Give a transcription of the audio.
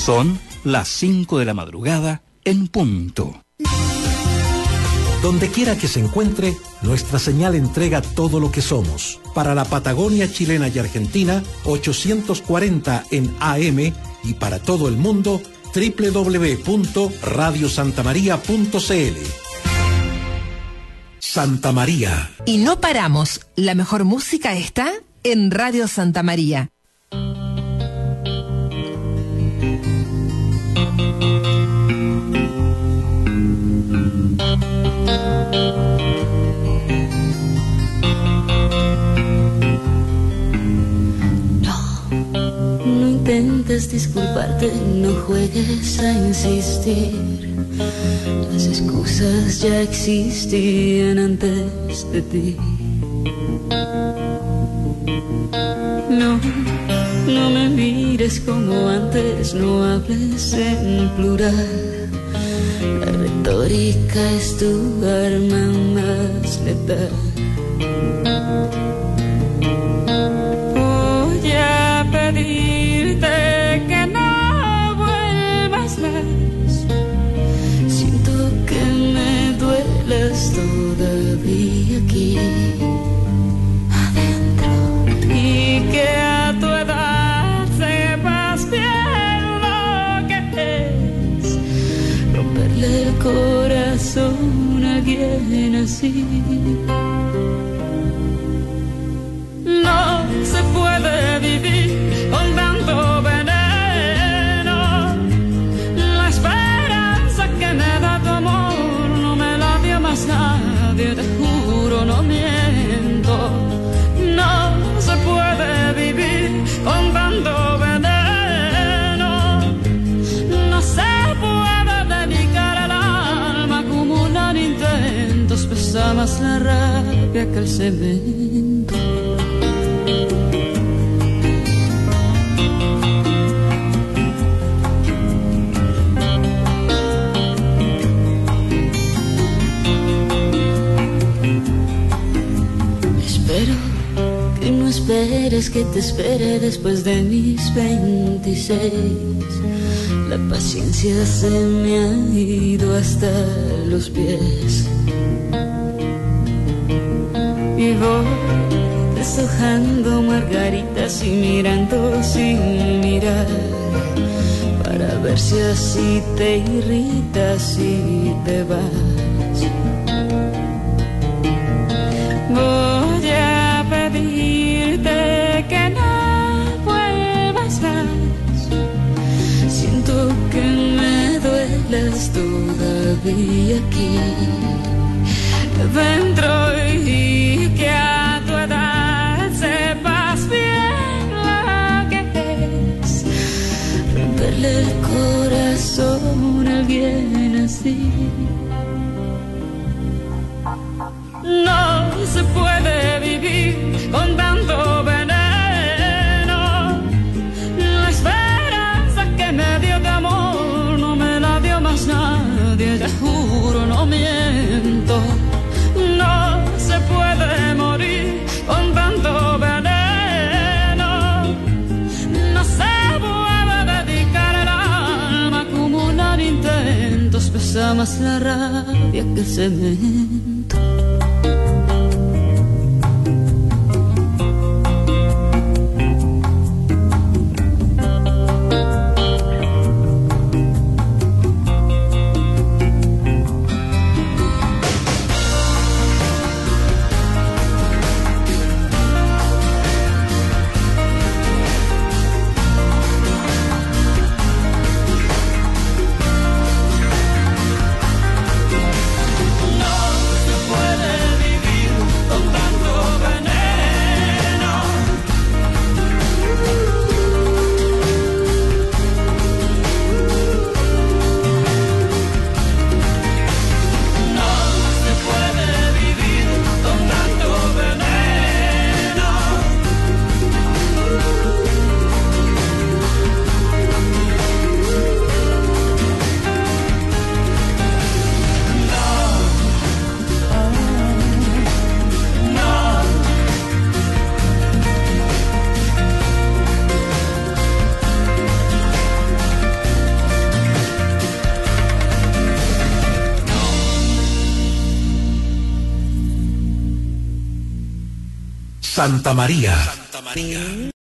Son las 5 de la madrugada en punto. Donde quiera que se encuentre, nuestra señal entrega todo lo que somos. Para la Patagonia chilena y Argentina, 840 en AM, y para todo el mundo, www.radiosantamaria.cl. Santa María. Y no paramos. La mejor música está en Radio Santa María. No intentes disculparte, no juegues a insistir. Las excusas ya existían antes de ti. No me mires como antes, no hables en plural. La retórica es tu arma más letal. Voy a pedirte que no vuelvas más. Siento que me dueles todavía aquí adentro, y que a tu edad sepas bien lo que es romperle el corazón a alguien así. No se puede vivir con tanto veneno. La esperanza que me da tu amor no me la dio más nadie, te juro, no miento. No se puede vivir con tanto veneno. No se puede dedicar el alma a acumular intentos. Pesa más la rabia que el cemento. Esperes que te espere después de mis 26. La paciencia se me ha ido hasta los pies. Y voy deshojando margaritas y mirando sin mirar, para ver si así te irritas y te vas. Voy a pedirte que no vuelvas más. Siento que me dueles todavía aquí dentro, y que a tu edad sepas bien lo que es romperle el corazón a alguien así. No se puede vivir con tanto veneno. La esperanza que me dio de amor no me la dio más nadie, te juro, no miento. No se puede morir con tanto veneno. No se puede dedicar el alma a acumular intentos. Pesa más la rabia que el cemento. No Santa María.